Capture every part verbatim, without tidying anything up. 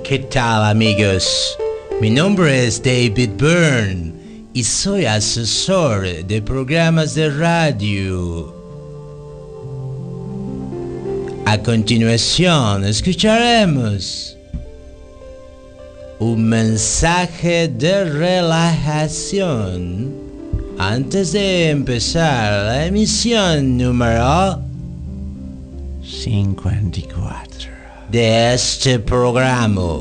¿Qué tal, amigos? Mi nombre es David Byrne y soy asesor de programas de radio. A continuación escucharemos un mensaje de relajación antes de empezar la emisión número cincuenta y cuatro de este programa.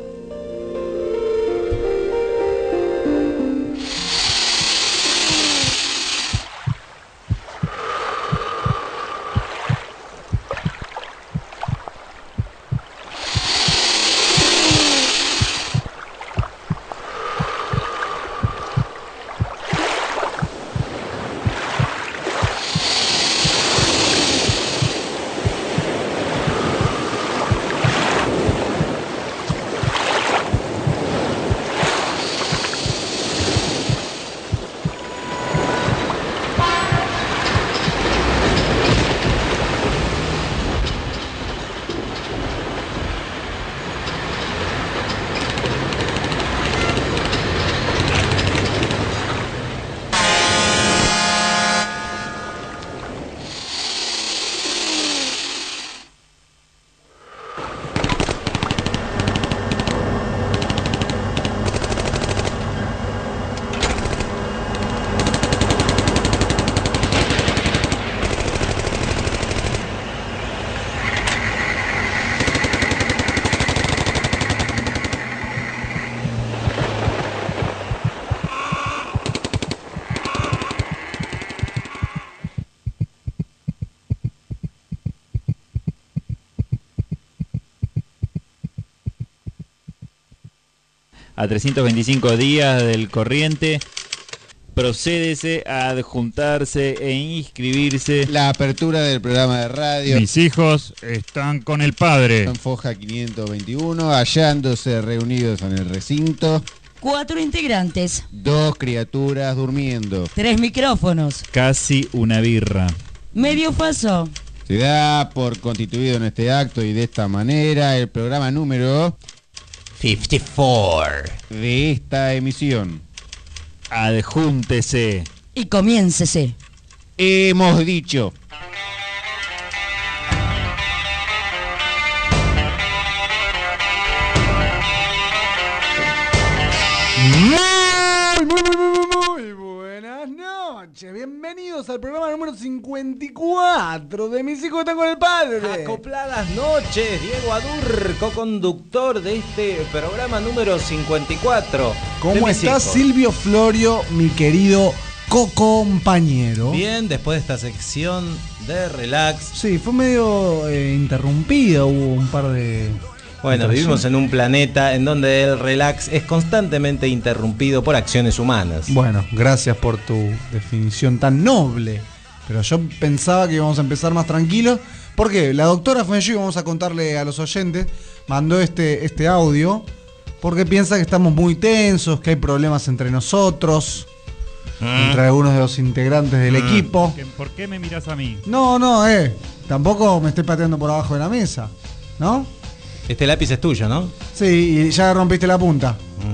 A trescientos veinticinco días del corriente, procédese a adjuntarse e inscribirse. La apertura del programa de radio. Mis hijos están con el padre. En Foja quinientos veintiuno, hallándose reunidos en el recinto. Cuatro integrantes. Dos criaturas durmiendo. Tres micrófonos. Casi una birra. Medio faso. Se da por constituido en este acto y de esta manera el programa número cincuenta y cuatro de esta emisión. Adjúntese. Y comiéncese. Hemos dicho. Muy, muy, muy, muy, muy buenas noches. Bienvenidos al programa número cincuenta y cuatro de Mis hijos están con el padre. Acopladas noches, Diego Adur, co-conductor de este programa número cincuenta y cuatro. ¿Cómo estás, Silvio Florio, mi querido co-compañero? Bien, después de esta sección de relax. Sí, fue medio eh, interrumpido, hubo un par de... Bueno, vivimos en un planeta en donde el relax es constantemente interrumpido por acciones humanas. Bueno, gracias por tu definición tan noble. Pero yo pensaba que íbamos a empezar más tranquilos. ¿Por qué? La doctora Fenji, vamos a contarle a los oyentes, mandó este, este audio porque piensa que estamos muy tensos, que hay problemas entre nosotros, mm. entre algunos de los integrantes del mm. equipo. ¿Por qué me mirás a mí? No, no, eh. Tampoco me estoy pateando por abajo de la mesa, ¿no? Este lápiz es tuyo, ¿no? Sí, y ya rompiste la punta.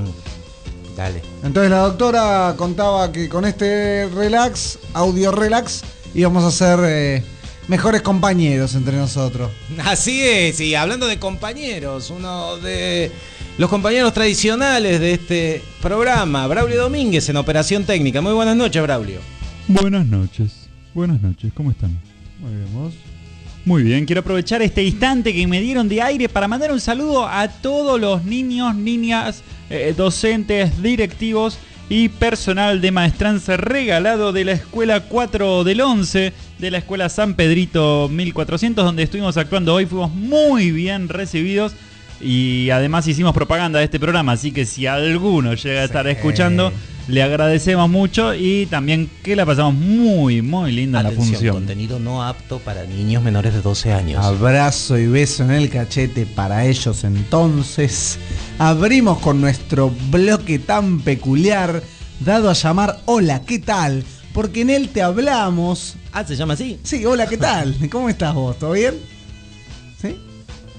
Mm, dale. Entonces la doctora contaba que con este relax, audio relax, íbamos a ser eh, mejores compañeros entre nosotros. Así es, y hablando de compañeros, uno de los compañeros tradicionales de este programa, Braulio Domínguez en Operación Técnica. Muy buenas noches, Braulio. Buenas noches, buenas noches, ¿cómo están? Muy bien, ¿vos? Muy bien, quiero aprovechar este instante que me dieron de aire para mandar un saludo a todos los niños, niñas, eh, docentes, directivos y personal de maestranza regalado de la Escuela cuatro del once, de la Escuela San Pedrito mil cuatrocientos, donde estuvimos actuando hoy. Fuimos muy bien recibidos y además hicimos propaganda de este programa, así que si alguno llega a estar sí. escuchando, le agradecemos mucho y también que la pasamos muy, muy linda en la función. Contenido no apto para niños menores de doce años. Abrazo y beso en el cachete para ellos. Entonces, abrimos con nuestro bloque tan peculiar, dado a llamar Hola, ¿qué tal? Porque en él te hablamos. Ah, ¿se llama así? Sí, hola, ¿qué tal? ¿Cómo estás vos? ¿Todo bien? ¿Sí?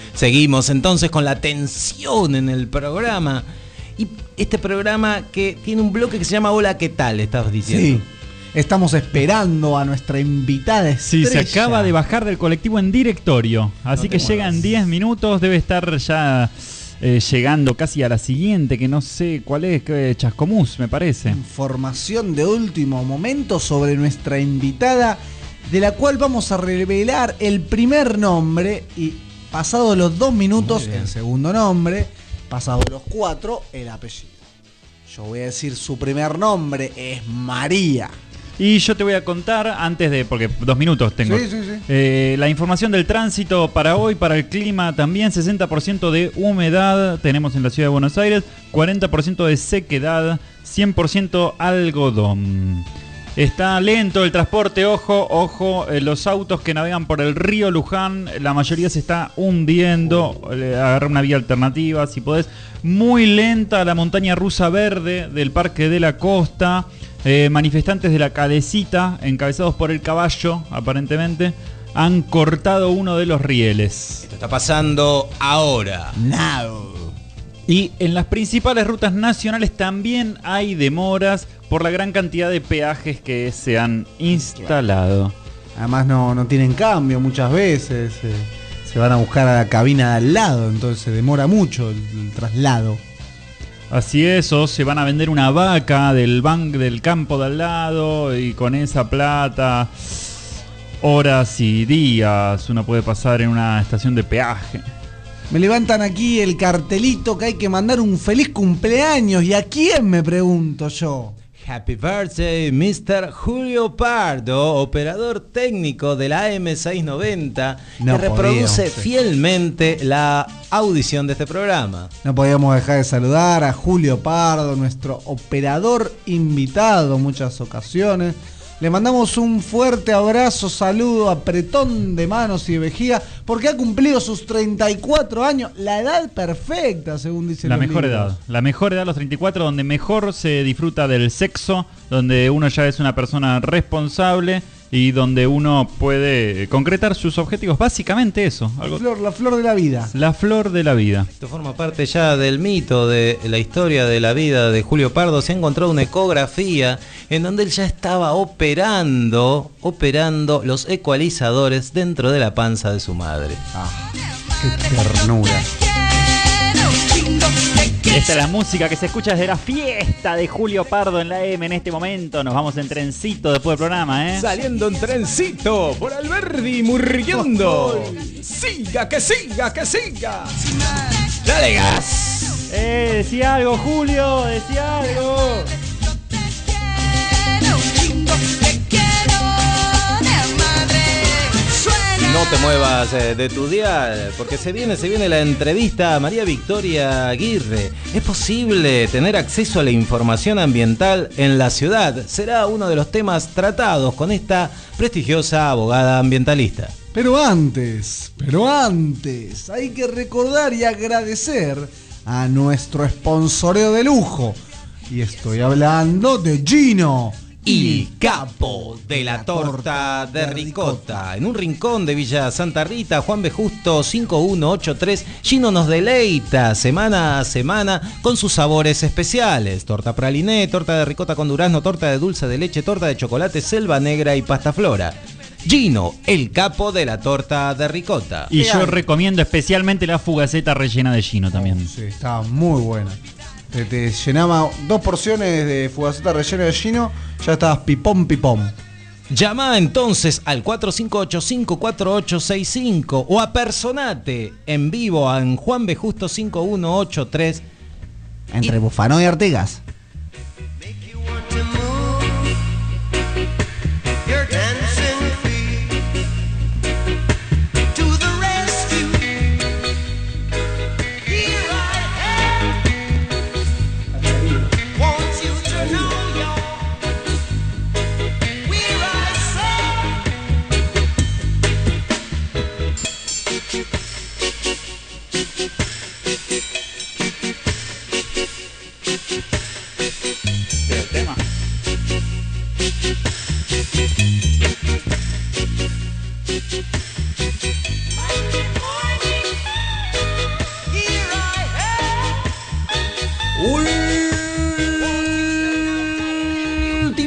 Seguimos entonces con la tensión en el programa. Y este programa que tiene un bloque que se llama Hola, ¿qué tal? Estabas diciendo. Sí. Estamos esperando a nuestra invitada Sí, estrella. se acaba de bajar del colectivo en directorio. Así No que te llega en muevas. diez minutos. Debe estar ya eh, llegando casi a la siguiente, que no sé cuál es, que Chascomús, me parece. Información de último momento sobre nuestra invitada, de la cual vamos a revelar el primer nombre y pasados los dos minutos el segundo nombre, pasados los cuatro el apellido. Yo voy a decir su primer nombre es María. Y yo te voy a contar, antes de, porque dos minutos tengo, Sí, sí, sí. Eh, la información del tránsito para hoy, para el clima también, sesenta por ciento de humedad tenemos en la ciudad de Buenos Aires, cuarenta por ciento de sequedad, cien por ciento algodón. Está lento el transporte, ojo, ojo, eh, los autos que navegan por el río Luján, la mayoría se está hundiendo, eh, agarra una vía alternativa si podés. Muy lenta la montaña rusa verde del Parque de la Costa, eh, manifestantes de la Calecita, encabezados por el caballo, aparentemente, han cortado uno de los rieles. Esto está pasando ahora. Now. Y en las principales rutas nacionales también hay demoras por la gran cantidad de peajes que se han instalado. Además no, no tienen cambio muchas veces. eh, se van a buscar a la cabina de al lado, entonces se demora mucho el, el traslado. Así es, o se van a vender una vaca del bank del campo de al lado y con esa plata horas y días uno puede pasar en una estación de peaje. Me levantan aquí el cartelito que hay que mandar un feliz cumpleaños. ¿Y a quién, me pregunto yo? Happy birthday, mister Julio Pardo, operador técnico de la A M seiscientos noventa, No que reproduce podíamos, sí. fielmente la audición de este programa. No podíamos dejar de saludar a Julio Pardo, nuestro operador invitado en muchas ocasiones. Le mandamos un fuerte abrazo, saludo, apretón de manos y de vejiga, porque ha cumplido sus treinta y cuatro años, la edad perfecta, según dicen La los mejor libros. edad, la mejor edad, los treinta y cuatro, donde mejor se disfruta del sexo, donde uno ya es una persona responsable y donde uno puede concretar sus objetivos. Básicamente eso, La algo, flor, la flor de la vida. la flor de la vida. Esto forma parte ya del mito de la historia de la vida de Julio Pardo. Se ha encontrado una ecografía en donde él ya estaba operando, operando los ecualizadores dentro de la panza de su madre. Ah, qué ternura. Esta es la música que se escucha desde la fiesta de Julio Pardo en la M en este momento. Nos vamos en trencito después del programa, ¿eh? Saliendo en trencito por Alberdi murguiendo. Siga, que siga, que siga. Dale gas. Eh, decía algo, Julio, decía algo. No te muevas eh, de tu dial, porque se viene, se viene la entrevista a María Victoria Aguirre. ¿Es posible tener acceso a la información ambiental en la ciudad? Será uno de los temas tratados con esta prestigiosa abogada ambientalista. Pero antes, pero antes, hay que recordar y agradecer a nuestro sponsoreo de lujo. Y estoy hablando de Gino, Y capo de la torta de ricota. En un rincón de Villa Santa Rita, Juan B. Justo cinco uno ocho tres, Gino nos deleita semana a semana con sus sabores especiales. Torta praliné, torta de ricota con durazno, torta de dulce de leche, torta de chocolate, selva negra y pasta flora. Gino, el capo de la torta de ricota. Y yo recomiendo especialmente la fugaceta rellena de Gino también. Sí, estaba muy buena. Te, te llenaba dos porciones de fugaceta rellena de Gino, ya estabas pipón pipón. Llama entonces al cuatro cinco ocho cinco cuatro ocho seis cinco o apersonate en vivo en Juan B. Justo cinco uno ocho tres. Entre Bufano y Artigas.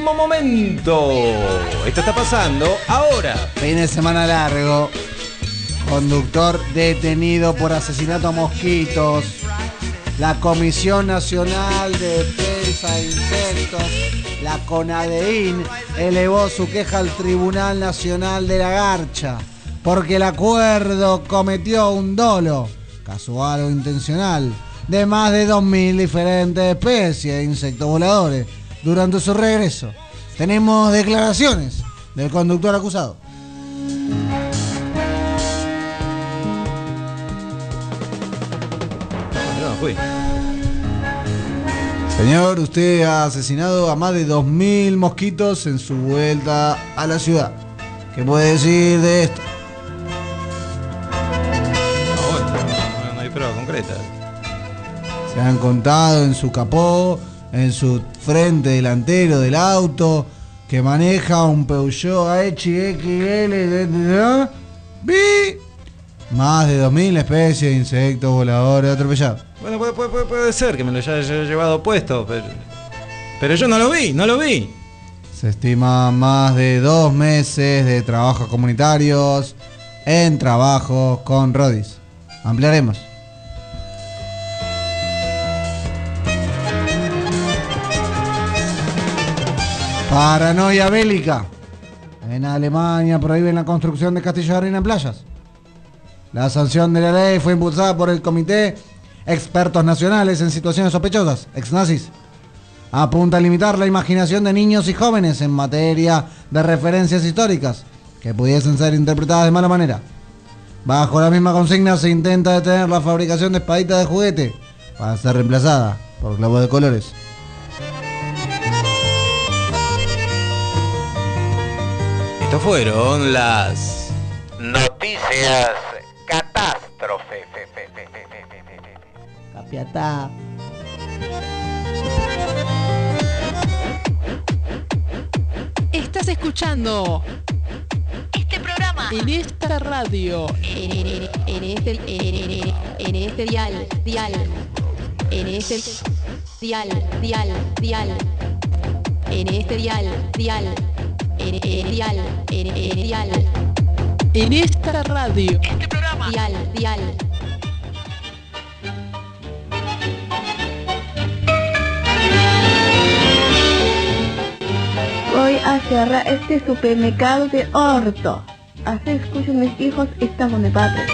último momento. Esto está pasando ahora. Fin de semana largo. Conductor detenido por asesinato a mosquitos. La Comisión Nacional de Defensa de Insectos, la CONADEIN, elevó su queja al Tribunal Nacional de la Garcha porque el acuerdo cometió un dolo, casual o intencional, de más de dos mil diferentes especies de insectos voladores durante su regreso. Tenemos declaraciones del conductor acusado. No, fui. Señor, usted ha asesinado a más de dos mil mosquitos en su vuelta a la ciudad. ¿Qué puede decir de esto? No, bueno, no, no hay prueba concreta. Se han contado en su capó, en su frente delantero del auto, que maneja un Peugeot H X L B. Más de dos mil especies de insectos voladores atropellados. Bueno, puede, puede, puede ser que me lo haya llevado puesto, pero, pero yo no lo vi, no lo vi. Se estima más de dos meses de trabajos comunitarios en trabajos con Rodis. Ampliaremos. Paranoia bélica. En Alemania prohíben la construcción de castillos de arena en playas. La sanción de la ley fue impulsada por el Comité Expertos Nacionales en Situaciones Sospechosas, ex-nazis. Apunta a limitar la imaginación de niños y jóvenes en materia de referencias históricas que pudiesen ser interpretadas de mala manera. Bajo la misma consigna se intenta detener la fabricación de espaditas de juguete para ser reemplazada por globos de colores. Estas fueron las noticias catástrofe. Fe, fe, fe, fe, fe, fe, fe, fe. Capiatá. Estás escuchando este programa en esta radio, en, en, en este en, en este dial, dial, en este dial, dial, dial, en este dial, dial, en, en dial, en, en dial, en esta radio, este programa, dial, dial. Voy a cerrar este supermercado de orto. Así escucho mis hijos estamos de padre.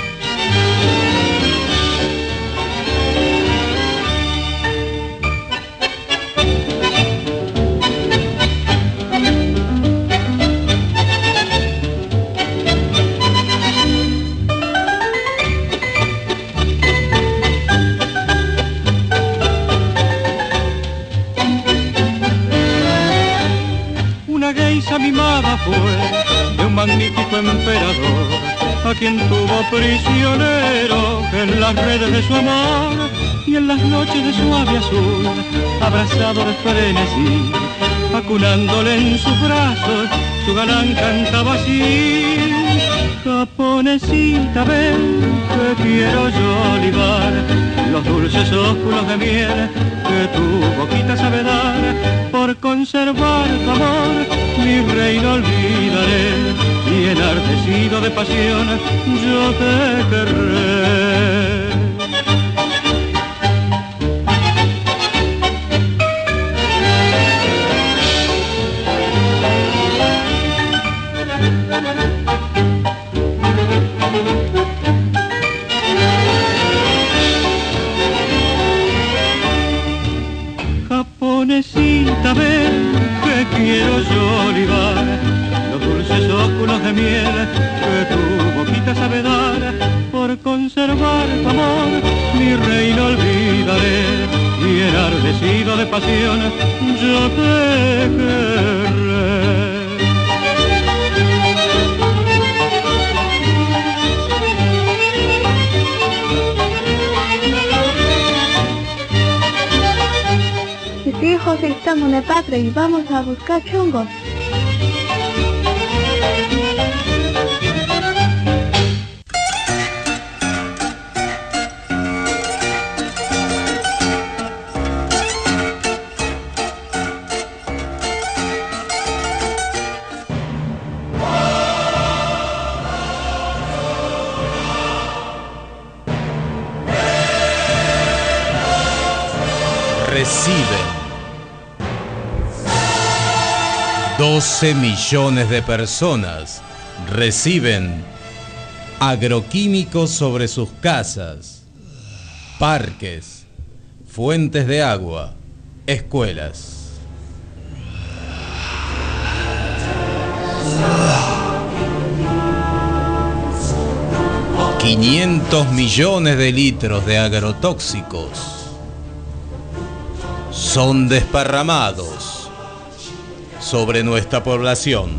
Mimada fue de un magnífico emperador, a quien tuvo prisionero en las redes de su amor y en las noches de suave azul, abrazado de frenesí, acunándole en sus brazos, su galán cantaba así: Japonesita, ven, que quiero yo olivar los dulces ósculos de miel que tu boquita sabe dar. Por conservar tu amor, mi reino olvidaré, y enardecido de pasión, yo te querré. Japonesita, ven, que quiero yo olivar los dulces ósculos de miel que tu boquita sabe dar. Por conservar tu amor, mi reino olvidaré, y enardecido de pasión, yo te querré. Mis hijos estamos en la patria y vamos a buscar chongos. doce millones de personas reciben agroquímicos sobre sus casas, parques, fuentes de agua, escuelas. quinientos millones de litros de agrotóxicos son desparramados sobre nuestra población.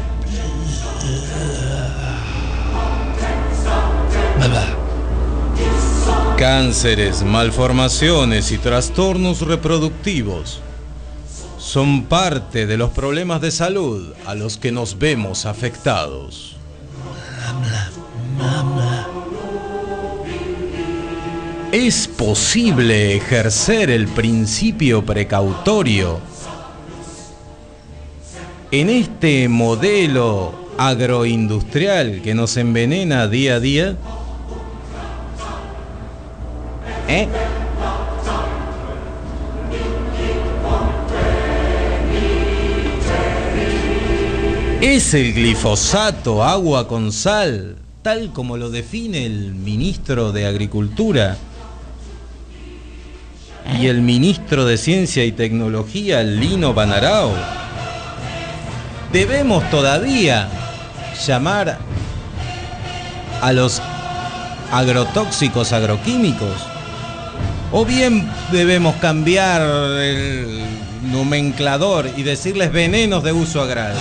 Cánceres, malformaciones y trastornos reproductivos son parte de los problemas de salud a los que nos vemos afectados. ¿Es posible ejercer el principio precautorio en este modelo agroindustrial que nos envenena día a día? ¿Eh? ¿Es el glifosato agua con sal, tal como lo define el ministro de Agricultura y el ministro de Ciencia y Tecnología, Lino Banarao? ¿Debemos todavía llamar a los agrotóxicos agroquímicos? ¿O bien debemos cambiar el nomenclador y decirles venenos de uso agrario?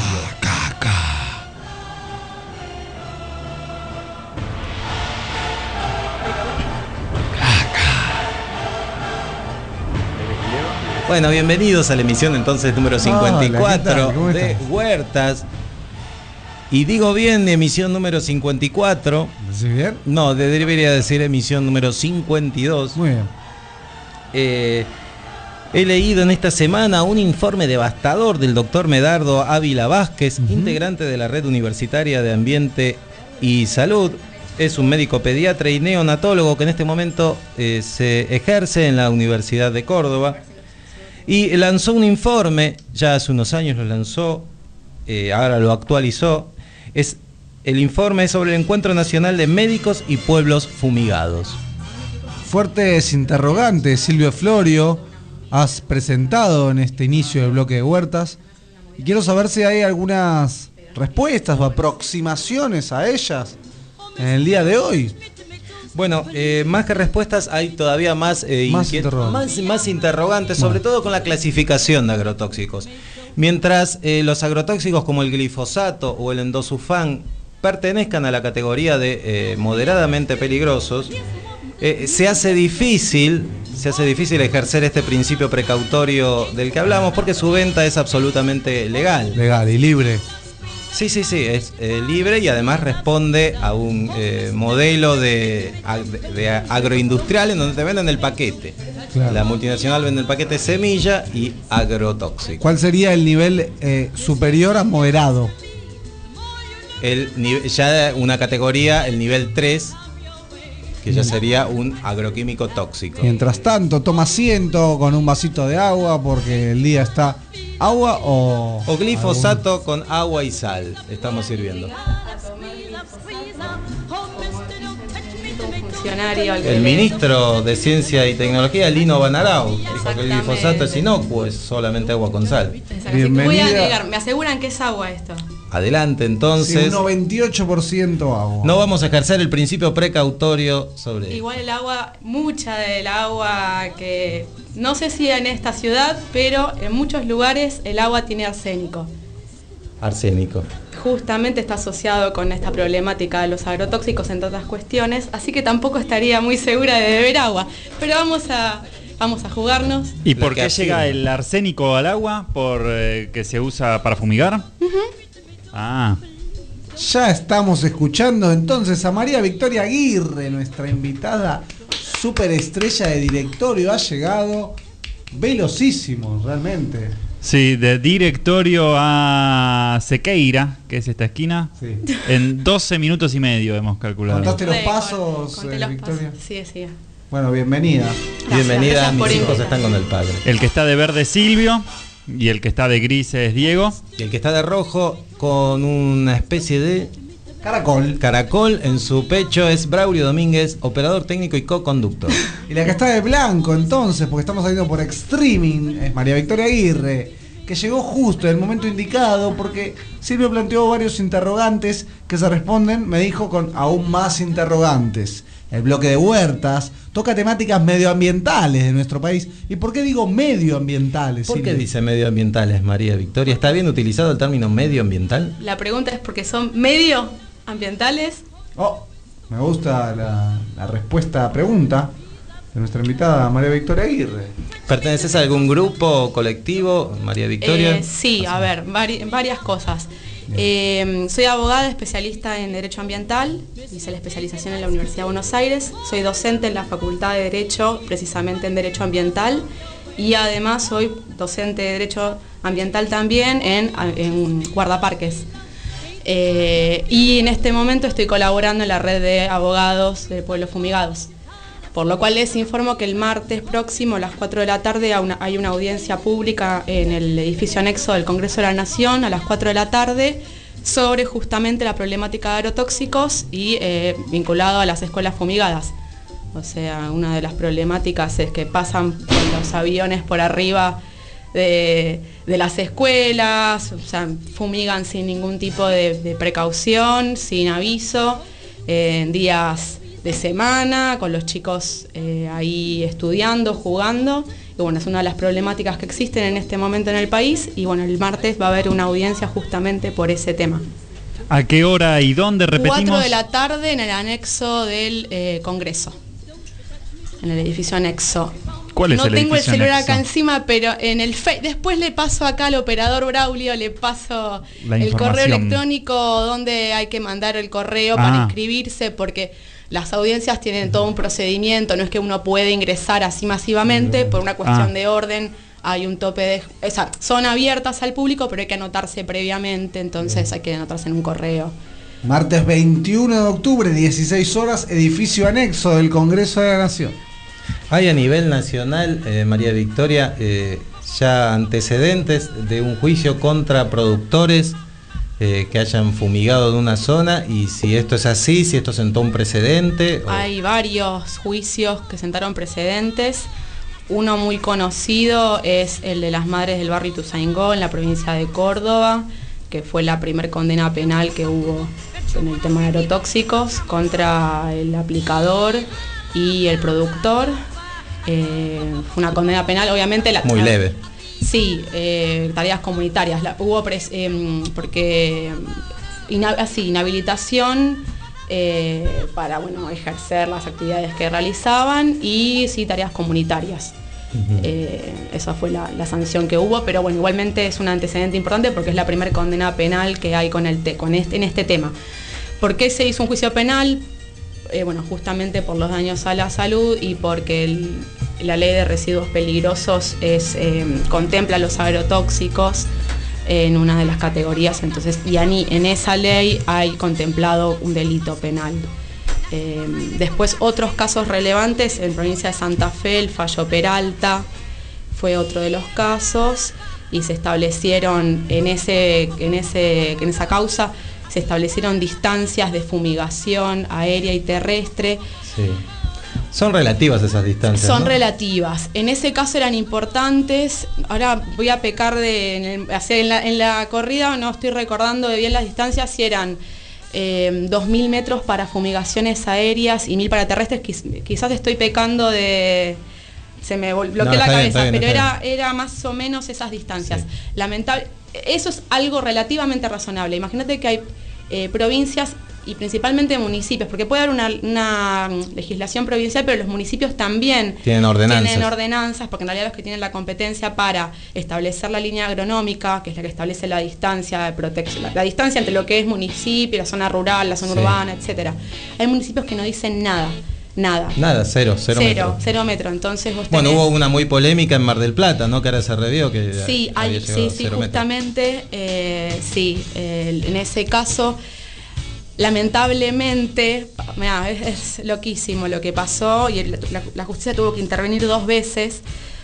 Bueno, bienvenidos a la emisión entonces número cincuenta y cuatro Hola, de Huertas. Y digo bien, emisión número cincuenta y cuatro. ¿Decís bien? No, debería decir emisión número cincuenta y dos. Muy bien. Eh, he leído en esta semana un informe devastador del doctor Medardo Ávila Vázquez, uh-huh. integrante de la Red Universitaria de Ambiente y Salud. Es un médico pediatra y neonatólogo que en este momento eh, se ejerce en la Universidad de Córdoba. Y lanzó un informe, ya hace unos años lo lanzó, eh, ahora lo actualizó. Es el informe sobre el Encuentro Nacional de Médicos y Pueblos Fumigados. Fuertes interrogantes, Silvio Florio, has presentado en este inicio del bloque de Huertas. Y quiero saber si hay algunas respuestas o aproximaciones a ellas en el día de hoy. Bueno, eh, más que respuestas hay todavía más, eh, más, inquiet- interrogantes. más, más interrogantes, sobre bueno. todo con la clasificación de agrotóxicos. Mientras eh, los agrotóxicos como el glifosato o el endosufán pertenezcan a la categoría de eh, moderadamente peligrosos, eh, se hace difícil, se hace difícil ejercer este principio precautorio del que hablamos porque su venta es absolutamente legal. Legal y libre. Sí, sí, sí, es eh, libre y además responde a un eh, modelo de, de, de agroindustrial en donde te venden el paquete. Claro. La multinacional vende el paquete semilla y agrotóxico. ¿Cuál sería el nivel eh, superior a moderado? El nivel, ya una categoría, el nivel tres, que ya sería un agroquímico tóxico. Mientras tanto, toma asiento con un vasito de agua porque el día está... ¿Agua o...? O glifosato algún... con agua y sal estamos sirviendo. El ministro de Ciencia y Tecnología, Lino Banarao, dijo que el glifosato es inocuo, es solamente agua con sal. Voy a negar, me aseguran que es agua esto. Adelante, entonces. Sí, un noventa y ocho por ciento agua. No vamos a ejercer el principio precautorio sobre... Igual el agua, mucha del agua que... No sé si en esta ciudad, pero en muchos lugares el agua tiene arsénico. Arsénico. Justamente está asociado con esta problemática de los agrotóxicos, entre otras cuestiones, así que tampoco estaría muy segura de beber agua. Pero vamos a, vamos a jugarnos. ¿Y por qué llega el arsénico al agua? ¿Por eh, que se usa para fumigar? Uh-huh. Ah. Ya estamos escuchando entonces a María Victoria Aguirre, nuestra invitada superestrella de directorio. Ha llegado velocísimo, realmente. Sí, de directorio a Sequeira, que es esta esquina, sí. En doce minutos y medio hemos calculado. ¿Contaste los pasos, Conté eh, los Victoria? Pasos. Sí, sí. Bueno, bienvenida. Gracias, bienvenida, mis hijos están con el padre. El que está de verde, Silvio. Y el que está de gris es Diego. Y el que está de rojo con una especie de caracol. Caracol en su pecho es Braulio Domínguez, operador técnico y co-conductor. Y la que está de blanco entonces, porque estamos saliendo por streaming, es María Victoria Aguirre, que llegó justo en el momento indicado porque Silvio planteó varios interrogantes que se responden, me dijo, con aún más interrogantes. El bloque de Huertas toca temáticas medioambientales de nuestro país. ¿Y por qué digo medioambientales? ¿Por qué Silvia? dice medioambientales, María Victoria? ¿Está bien utilizado el término medioambiental? La pregunta es porque son medioambientales. Oh, me gusta la, la respuesta a pregunta de nuestra invitada María Victoria Aguirre. ¿Perteneces a algún grupo o colectivo, María Victoria? Eh, sí, a ver, vari- varias cosas. Eh, soy abogada especialista en Derecho Ambiental, hice la especialización en la Universidad de Buenos Aires, soy docente en la Facultad de Derecho, precisamente en Derecho Ambiental, y además soy docente de Derecho Ambiental también en, en guardaparques. Eh, y en este momento estoy colaborando en la red de abogados de pueblos fumigados. Por lo cual les informo que el martes próximo a las cuatro de la tarde hay una audiencia pública en el edificio anexo del Congreso de la Nación a las cuatro de la tarde sobre justamente la problemática de agrotóxicos y eh, vinculado a las escuelas fumigadas. O sea, una de las problemáticas es que pasan con los aviones por arriba de, de las escuelas, o sea, fumigan sin ningún tipo de, de precaución, sin aviso, eh, en días de semana, con los chicos eh, ahí estudiando, jugando. Y bueno, es una de las problemáticas que existen en este momento en el país. Y bueno, el martes va a haber una audiencia justamente por ese tema. ¿A qué hora y dónde repetimos? cuatro de la tarde en el anexo del eh, Congreso. En el edificio anexo. ¿Cuál es no el tengo el edificio celular anexo? acá encima, pero en el fe después le paso acá al operador Braulio, le paso La el correo información. electrónico donde hay que mandar el correo Ah. para inscribirse, porque las audiencias tienen todo un procedimiento, no es que uno puede ingresar así masivamente, por una cuestión Ah. de orden hay un tope de... O sea, son abiertas al público, pero hay que anotarse previamente, entonces hay que anotarse en un correo. Martes veintiuno de octubre, dieciséis horas, edificio anexo del Congreso de la Nación. Hay a nivel nacional, eh, María Victoria, eh, ya antecedentes de un juicio contra productores eh, que hayan fumigado de una zona, y si esto es así, si esto sentó un precedente. O... Hay varios juicios que sentaron precedentes. Uno muy conocido es el de las madres del barrio Ituzaingó en la provincia de Córdoba, que fue la primer condena penal que hubo en el tema de agrotóxicos contra el aplicador y el productor. Eh, fue una condena penal, obviamente. La, Muy la, leve. Sí, eh, tareas comunitarias. La, hubo pres, eh, porque ina, así, inhabilitación eh, para bueno, ejercer las actividades que realizaban, y sí, tareas comunitarias. Uh-huh. eh, esa fue la, la sanción que hubo, pero bueno, igualmente es un antecedente importante porque es la primera condena penal que hay con el te, con este, en este tema. ¿Por qué se hizo un juicio penal? Eh, bueno, justamente por los daños a la salud y porque el, la ley de residuos peligrosos es, eh, contempla los agrotóxicos en una de las categorías, entonces, y en esa ley hay contemplado un delito penal. Eh, después otros casos relevantes en provincia de Santa Fe, el fallo Peralta fue otro de los casos, y se establecieron en ese, en ese, en esa causa se establecieron distancias de fumigación aérea y terrestre. Sí. Son relativas esas distancias. Son ¿no? relativas. En ese caso eran importantes. Ahora voy a pecar de en, el, en, la, en la corrida, no estoy recordando de bien las distancias, si eran eh, dos mil metros para fumigaciones aéreas y mil para terrestres. Quiz, quizás estoy pecando de... Se me bloqueó No, la cabeza, bien, está bien, pero está era, era más o menos esas distancias. Sí. Lamentable. Eso es algo relativamente razonable. Imagínate que hay eh, provincias y principalmente municipios, porque puede haber una, una legislación provincial, pero los municipios también tienen ordenanzas. tienen ordenanzas, porque en realidad los que tienen la competencia para establecer la línea agronómica, que es la que establece la distancia de protección, la, la distancia entre lo que es municipio, la zona rural, la zona sí. urbana, etcétera. Hay municipios que no dicen nada. Nada. Nada, cero, cero, cero metro. Cero metro, entonces vos Bueno, tenés... hubo una muy polémica en Mar del Plata, ¿no? Que ahora se revió, que sí, hay, sí, sí, justamente, eh, sí, eh, en ese caso, lamentablemente, mira, es, es loquísimo lo que pasó, y el, la, la justicia tuvo que intervenir dos veces,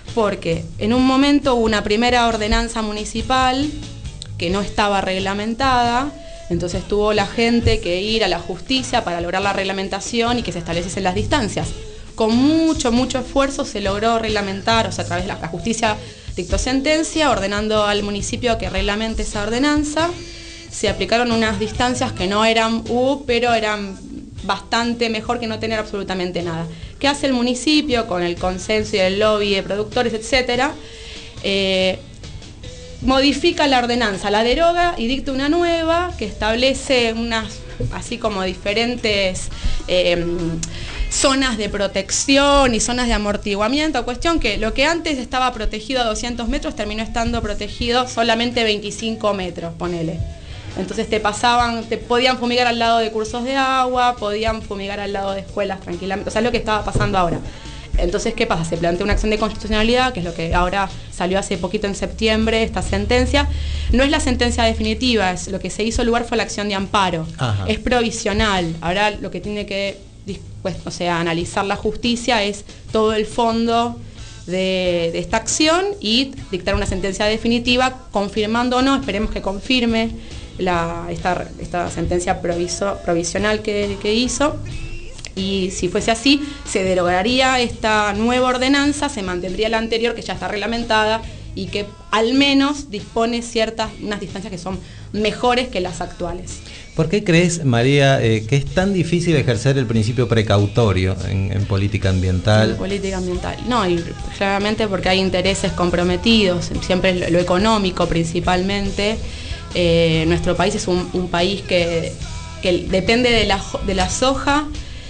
porque en un momento hubo una primera ordenanza municipal que no estaba reglamentada, entonces tuvo la gente que ir a la justicia para lograr la reglamentación y que se estableciesen las distancias. Con mucho, mucho esfuerzo se logró reglamentar, o sea, a través de la, la justicia dictó sentencia ordenando al municipio que reglamente esa ordenanza. Se aplicaron unas distancias que no eran U, pero eran bastante mejor que no tener absolutamente nada. ¿Qué hace el municipio con el consenso y el lobby de productores, etcétera? Eh, modifica la ordenanza, la deroga y dicta una nueva que establece unas, así como diferentes eh, zonas de protección y zonas de amortiguamiento, cuestión que lo que antes estaba protegido a doscientos metros terminó estando protegido solamente veinticinco metros, ponele. Entonces te pasaban, te podían fumigar al lado de cursos de agua, podían fumigar al lado de escuelas tranquilamente, o sea, es lo que estaba pasando ahora. Entonces, ¿qué pasa? Se plantea una acción de constitucionalidad, que es lo que ahora salió hace poquito en septiembre, esta sentencia. No es la sentencia definitiva, es lo que se hizo lugar fue la acción de amparo. Ajá. Es provisional. Ahora lo que tiene que, pues, o sea, analizar la justicia es todo el fondo de, de esta acción y dictar una sentencia definitiva, confirmando o no, esperemos que confirme la, esta, esta sentencia proviso, provisional que, que hizo. Y si fuese así, se derogaría esta nueva ordenanza, se mantendría la anterior que ya está reglamentada y que al menos dispone ciertas, unas distancias que son mejores que las actuales. ¿Por qué crees, María, eh, que es tan difícil ejercer el principio precautorio en, en política ambiental? En política ambiental. No, y claramente porque hay intereses comprometidos, siempre lo, lo económico principalmente. Eh, nuestro país es un, un país que, que depende de la, de la soja,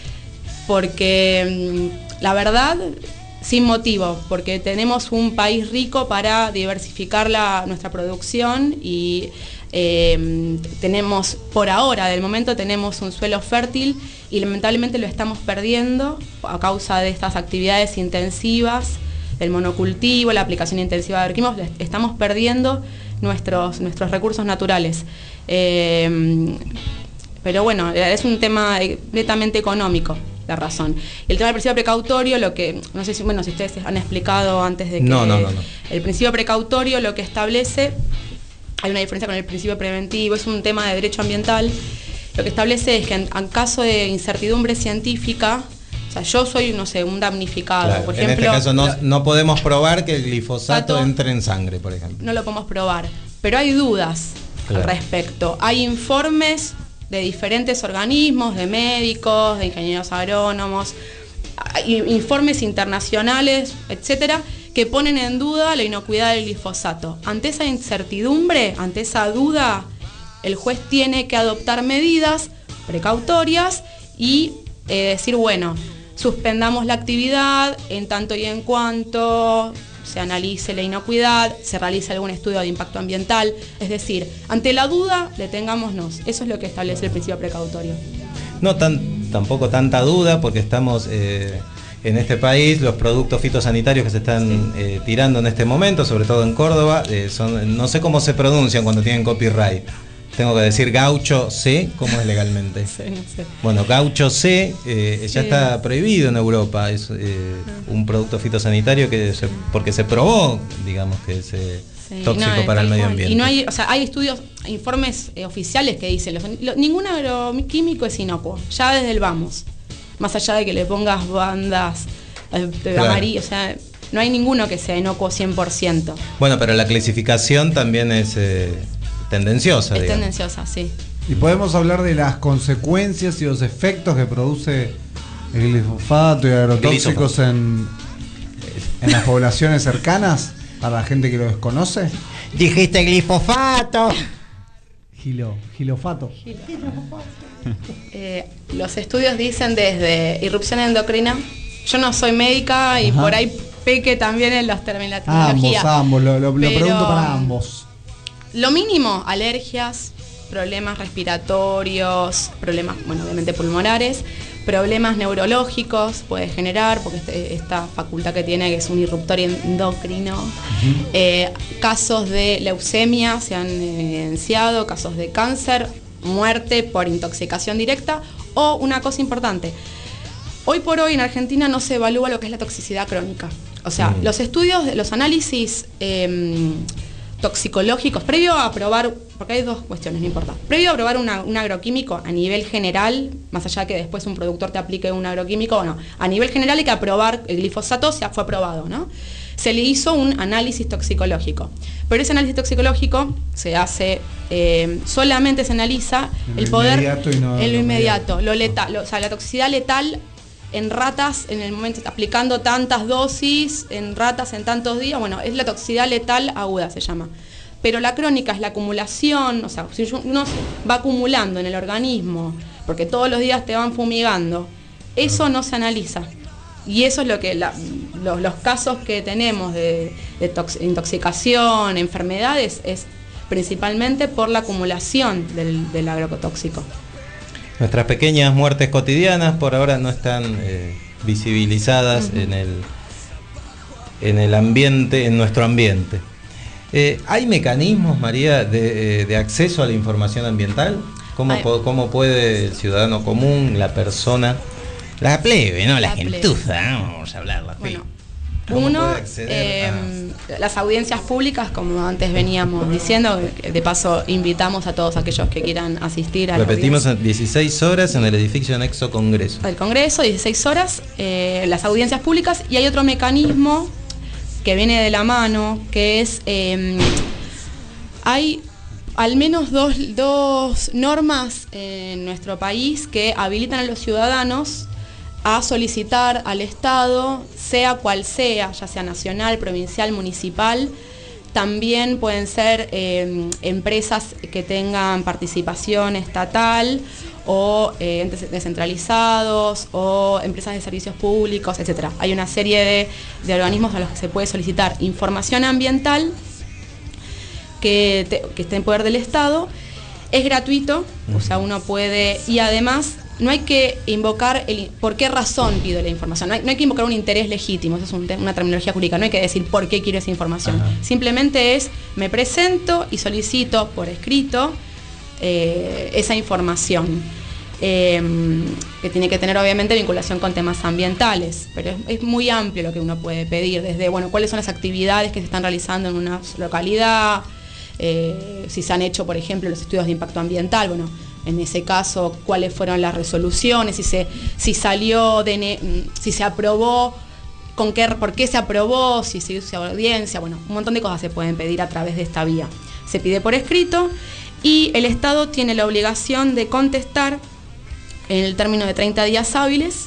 porque la verdad, sin motivo, porque tenemos un país rico para diversificar la, nuestra producción y eh, tenemos, por ahora, del momento tenemos un suelo fértil y lamentablemente lo estamos perdiendo a causa de estas actividades intensivas, del monocultivo, la aplicación intensiva de agroquímicos, estamos perdiendo nuestros, nuestros recursos naturales. Eh, pero bueno, es un tema netamente económico. La razón. Y el tema del principio precautorio, lo que, no sé si, bueno, si ustedes han explicado antes de que... No, no, no, no. El principio precautorio lo que establece, hay una diferencia con el principio preventivo, es un tema de derecho ambiental, lo que establece es que en, en caso de incertidumbre científica, o sea, yo soy, no sé, un damnificado, claro, por ejemplo... En este caso no, no podemos probar que el glifosato Sato, entre en sangre, por ejemplo. No lo podemos probar, pero hay dudas claro. al respecto. Hay informes de diferentes organismos, de médicos, de ingenieros agrónomos, informes internacionales, etcétera, que ponen en duda la inocuidad del glifosato. Ante esa incertidumbre, ante esa duda, el juez tiene que adoptar medidas precautorias y eh, decir, bueno, suspendamos la actividad en tanto y en cuanto se analice la inocuidad, se realice algún estudio de impacto ambiental, es decir, ante la duda, detengámonos. Eso es lo que establece el principio precautorio. No tan, tampoco tanta duda, porque estamos eh, en este país, los productos fitosanitarios que se están sí. eh, tirando en este momento, sobre todo en Córdoba, eh, son, no sé cómo se pronuncian cuando tienen copyright. Tengo que decir Gaucho C, ¿cómo es legalmente? Sí, no sé. Bueno, Gaucho C eh, ya sí. está prohibido en Europa, es eh, un producto fitosanitario que se, porque se probó, digamos, que es eh, sí, tóxico no, para el medio ambiente. Y no hay, o sea, hay estudios, informes eh, oficiales que dicen, los, lo, ningún agroquímico es inocuo, ya desde el vamos, más allá de que le pongas bandas eh, de claro. amarillo, o sea, no hay ninguno que sea inocuo cien por ciento. Bueno, pero la clasificación también es... Eh, tendenciosa, es digamos. tendenciosa, sí. Y podemos hablar de las consecuencias y los efectos que produce el glifosato y agrotóxicos en, en las poblaciones cercanas para la gente que lo desconoce. Dijiste glifosato. Gilo, gilofato. Gilo. eh, los estudios dicen desde irrupción endocrina. Yo no soy médica y Ajá. por ahí peque también en los términos de la tecnología. Ambos, ambos, lo, lo, lo pregunto para ambos. Lo mínimo, alergias, problemas respiratorios, problemas, bueno, obviamente pulmonares, problemas neurológicos puede generar, porque este, esta facultad que tiene, que es un irruptor endocrino, uh-huh. eh, casos de leucemia se han evidenciado, casos de cáncer, muerte por intoxicación directa, o una cosa importante, hoy por hoy en Argentina no se evalúa lo que es la toxicidad crónica. O sea, Mm. los estudios, los análisis eh, toxicológicos, previo a aprobar, porque hay dos cuestiones, no importa, previo a aprobar una- un agroquímico a nivel general, más allá que después un productor te aplique un agroquímico, bueno, a nivel general hay que aprobar el glifosato, ya fue aprobado, ¿no? Se le hizo un análisis toxicológico, pero ese análisis toxicológico se hace, eh, solamente se analiza En el lo poder inmediato y no en lo lo inmediato, lo letal, lo- o sea, la toxicidad letal en ratas, en el momento, aplicando tantas dosis, en ratas en tantos días, bueno, es la toxicidad letal aguda, se llama. Pero la crónica es la acumulación, o sea, si uno va acumulando en el organismo, porque todos los días te van fumigando, eso no se analiza. Y eso es lo que la- los, los casos que tenemos de, de tox- intoxicación, enfermedades, es principalmente por la acumulación del, del agrotóxico. Nuestras pequeñas muertes cotidianas por ahora no están eh, visibilizadas Ujú. en el en el ambiente, en nuestro ambiente. Eh, ¿Hay mecanismos, María, de, eh, de acceso a la información ambiental? ¿Cómo, Hay. po- cómo puede el ciudadano común, la persona, la plebe, no la, La plebe. gentuza, ¿no? Vamos a hablar, la Bueno, ¿Cómo uno, puede acceder eh, las audiencias públicas, como antes veníamos diciendo, que de paso invitamos a todos aquellos que quieran asistir a la Repetimos, audiencia en dieciséis horas en el edificio Anexo Congreso. del Congreso, dieciséis horas, eh, las audiencias públicas, y hay otro mecanismo que viene de la mano, que es, eh, hay al menos dos, dos normas en nuestro país que habilitan a los ciudadanos a solicitar al Estado, sea cual sea, ya sea nacional, provincial, municipal. También pueden ser eh, empresas que tengan participación estatal o eh, entes descentralizados o empresas de servicios públicos, etcétera. Hay una serie de, de organismos a los que se puede solicitar información ambiental que, te- que esté en poder del Estado. Es gratuito, o sea, uno puede, y además no hay que invocar el, por qué razón pido la información, no hay, no hay que invocar un interés legítimo, eso es un te- una terminología jurídica, no hay que decir por qué quiero esa información, Ajá. simplemente es me presento y solicito por escrito eh, esa información, eh, que tiene que tener obviamente vinculación con temas ambientales, pero es, es muy amplio lo que uno puede pedir, desde, bueno, cuáles son las actividades que se están realizando en una localidad, eh, si se han hecho, por ejemplo, los estudios de impacto ambiental, bueno, en ese caso, cuáles fueron las resoluciones, si se, si salió, de ne- si se aprobó, con qué, por qué se aprobó, si se hizo audiencia, bueno, un montón de cosas se pueden pedir a través de esta vía. Se pide por escrito y el Estado tiene la obligación de contestar en el término de treinta días hábiles.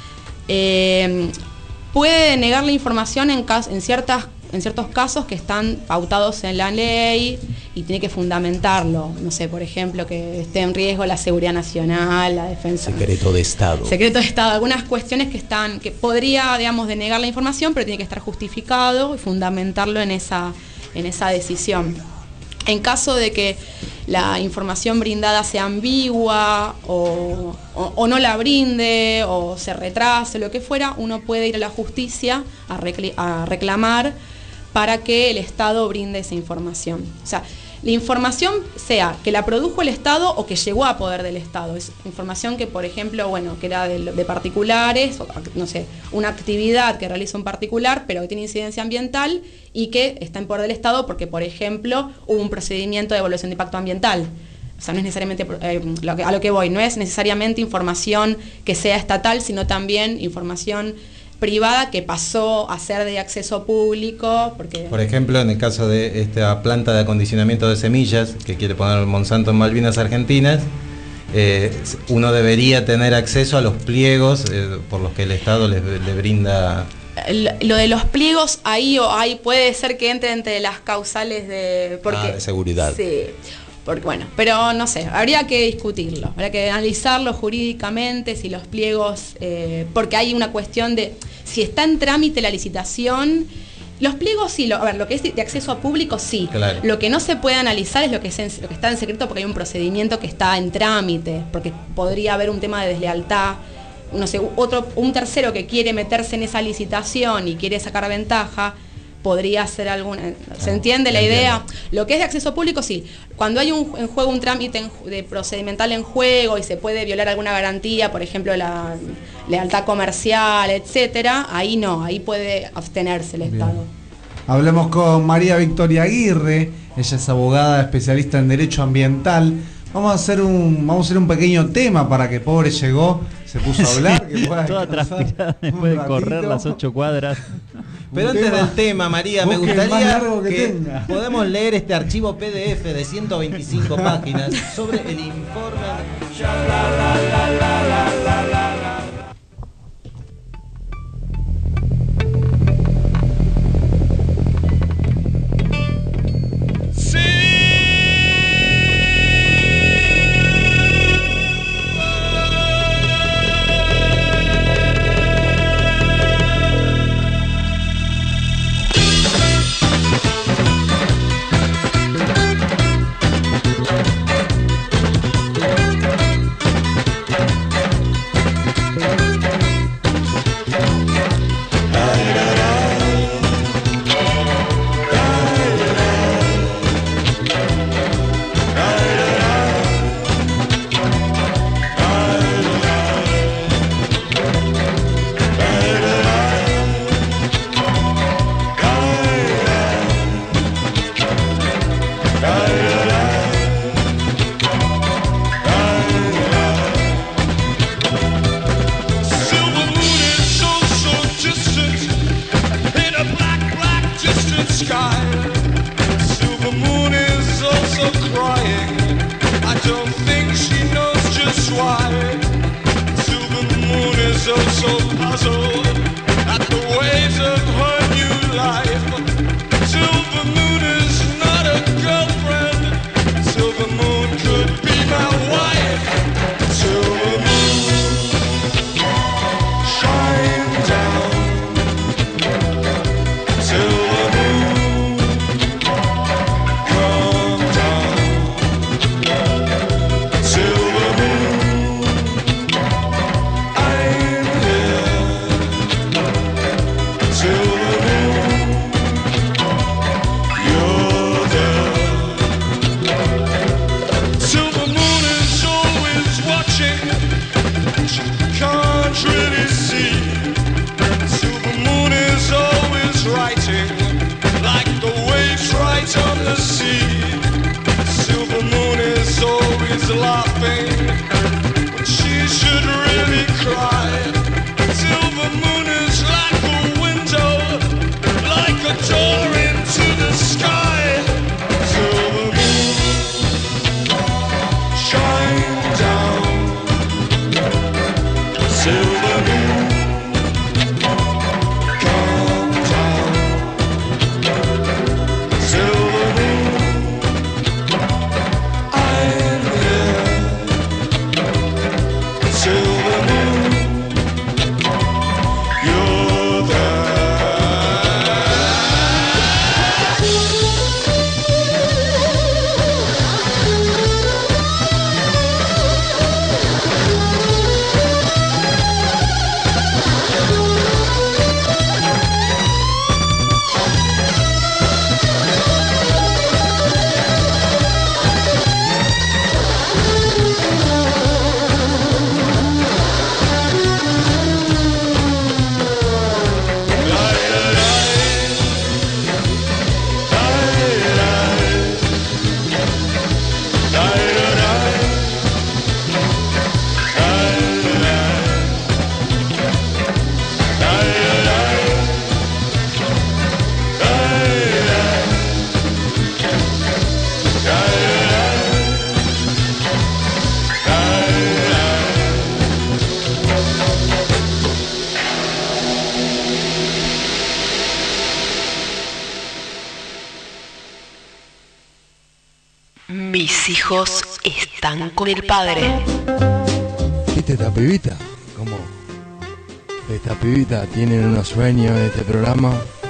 Eh, puede negar la información en, cas- en, ciertas, en ciertos casos que están pautados en la ley y tiene que fundamentarlo. No sé, por ejemplo, que esté en riesgo la seguridad nacional, la defensa. Secreto de Estado. Secreto de Estado, algunas cuestiones que están, que podría, digamos, denegar la información, pero tiene que estar justificado y fundamentarlo en esa, en esa decisión. En caso de que la información brindada sea ambigua o, o- o no la brinde o se retrase, lo que fuera, uno puede ir a la justicia a, recli- a reclamar para que el Estado brinde esa información. O sea, la información sea que la produjo el Estado o que llegó a poder del Estado. Es información que, por ejemplo, bueno, que era de, de particulares, o, no sé, una actividad que realiza un particular, pero que tiene incidencia ambiental y que está en poder del Estado porque, por ejemplo, hubo un procedimiento de evaluación de impacto ambiental. O sea, no es necesariamente, eh, lo que- a lo que voy, no es necesariamente información que sea estatal, sino también información privada que pasó a ser de acceso público, porque... Por ejemplo, en el caso de esta planta de acondicionamiento de semillas que quiere poner Monsanto en Malvinas Argentinas, eh, uno debería tener acceso a los pliegos eh, por los que el Estado le, le brinda. El- Lo de los pliegos, ahí o ahí puede ser que entre entre las causales de... Porque, Ah, de seguridad. Sí, porque, bueno, pero no sé, habría que discutirlo, habría que analizarlo jurídicamente, si los pliegos, eh, porque hay una cuestión de si está en trámite la licitación. Los pliegos sí, lo, a ver, lo que es de acceso a público sí. Claro. Lo que no se puede analizar es lo que, es en- lo que está en secreto porque hay un procedimiento que está en trámite, porque podría haber un tema de deslealtad, no sé, otro, un tercero que quiere meterse en esa licitación y quiere sacar ventaja, podría ser alguna. ¿Se entiende la idea? Lo que es de acceso público, sí. Cuando hay un, en juego un trámite en, de procedimental en juego y se puede violar alguna garantía, por ejemplo, la lealtad comercial, etcétera, ahí no, ahí puede abstenerse el Bien. Estado. Hablemos con María Victoria Aguirre, ella es abogada especialista en Derecho Ambiental. Vamos a hacer un, vamos a hacer un pequeño tema para que pobre llegó, se puso a hablar, Sí, que pueda toda descansar transpirada un después de ratito. correr las ocho cuadras. Pero Un antes tema- del tema, María, me busque el más gustaría largo que que, tenga. podemos leer este archivo P D F de ciento veinticinco páginas sobre el informe. Mis hijos están con el padre. ¿Viste esta pibita? ¿Cómo? Esta pibita tienen unos sueños en este programa.